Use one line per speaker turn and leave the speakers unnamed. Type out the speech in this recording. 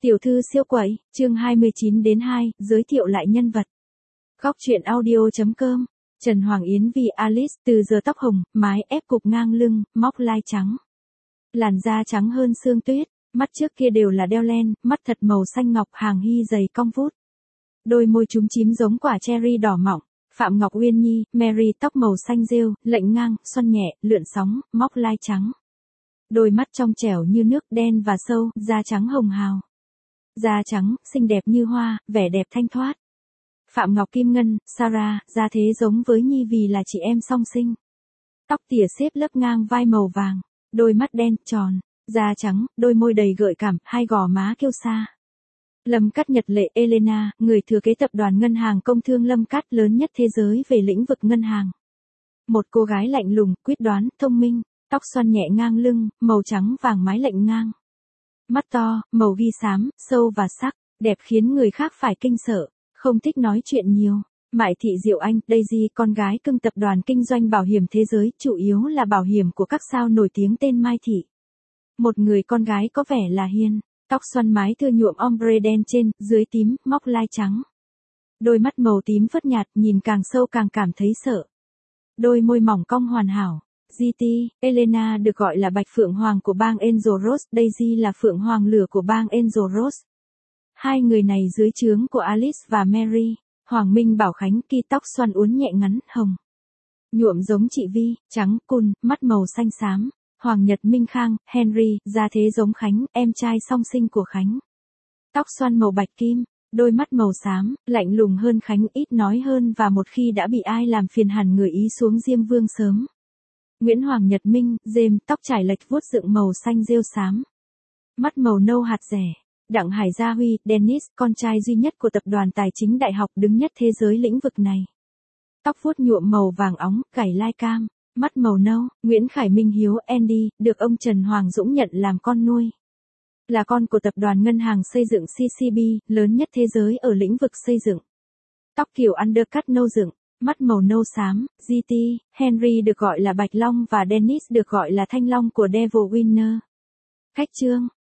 Tiểu thư siêu quậy, chương 29-2, giới thiệu lại nhân vật. Góc truyện audio.com, Trần Hoàng Yến vì Alice từ giờ tóc hồng, mái ép cục ngang lưng, móc lai trắng. Làn da trắng hơn sương tuyết, mắt trước kia đều là đeo len, mắt thật màu xanh ngọc hàng hy dày cong vút. Đôi môi chúm chím giống quả cherry đỏ mọng. Phạm Ngọc Uyên Nhi, Mary tóc màu xanh rêu, lệnh ngang, xoăn nhẹ, lượn sóng, móc lai trắng. Đôi mắt trong trẻo như nước đen và sâu, da trắng hồng hào. Da trắng, xinh đẹp như hoa, vẻ đẹp thanh thoát. Phạm Ngọc Kim Ngân, Sarah, da thế giống với Nhi vì là chị em song sinh. Tóc tỉa xếp lớp ngang vai màu vàng, đôi mắt đen, tròn, da trắng, đôi môi đầy gợi cảm, hai gò má kiêu sa. Lâm Cát Nhật Lệ Elena, người thừa kế tập đoàn ngân hàng công thương Lâm Cát lớn nhất thế giới về lĩnh vực ngân hàng. Một cô gái lạnh lùng, quyết đoán, thông minh, tóc xoăn nhẹ ngang lưng, màu trắng vàng mái lệnh ngang. Mắt to, màu ghi xám, sâu và sắc, đẹp khiến người khác phải kinh sợ, không thích nói chuyện nhiều. Mại Thị Diệu Anh, Daisy, con gái cưng tập đoàn kinh doanh bảo hiểm thế giới, chủ yếu là bảo hiểm của các sao nổi tiếng tên Mai Thị. Một người con gái có vẻ là hiền, tóc xoăn mái thưa nhuộm ombre đen trên, dưới tím, móc lai trắng. Đôi mắt màu tím phớt nhạt, nhìn càng sâu càng cảm thấy sợ. Đôi môi mỏng cong hoàn hảo. GT, Elena được gọi là Bạch Phượng Hoàng của bang Angel Rose, Daisy là Phượng Hoàng lửa của bang Angel Rose. Hai người này dưới trướng của Alice và Mary. Hoàng Minh Bảo Khánh, Ki tóc xoăn uốn nhẹ ngắn, hồng. Nhuộm giống chị Vi, trắng, cun, mắt màu xanh xám. Hoàng Nhật Minh Khang, Henry, da thế giống Khánh, em trai song sinh của Khánh. Tóc xoăn màu bạch kim, đôi mắt màu xám, lạnh lùng hơn Khánh, ít nói hơn và một khi đã bị ai làm phiền hẳn người ý xuống Diêm Vương sớm. Nguyễn Hoàng Nhật Minh, James, tóc trải lệch vuốt dựng màu xanh rêu xám. Mắt màu nâu hạt rẻ. Đặng Hải Gia Huy, Dennis, con trai duy nhất của tập đoàn tài chính đại học đứng nhất thế giới lĩnh vực này. Tóc vuốt nhuộm màu vàng óng, cải lai cam, mắt màu nâu. Nguyễn Khải Minh Hiếu, Andy, được ông Trần Hoàng Dũng nhận làm con nuôi. Là con của tập đoàn ngân hàng xây dựng CCB, lớn nhất thế giới ở lĩnh vực xây dựng. Tóc kiểu undercut nâu dựng. Mắt màu nâu xám, GT, Henry được gọi là Bạch Long và Dennis được gọi là Thanh Long của Devil Winner. Khách chương.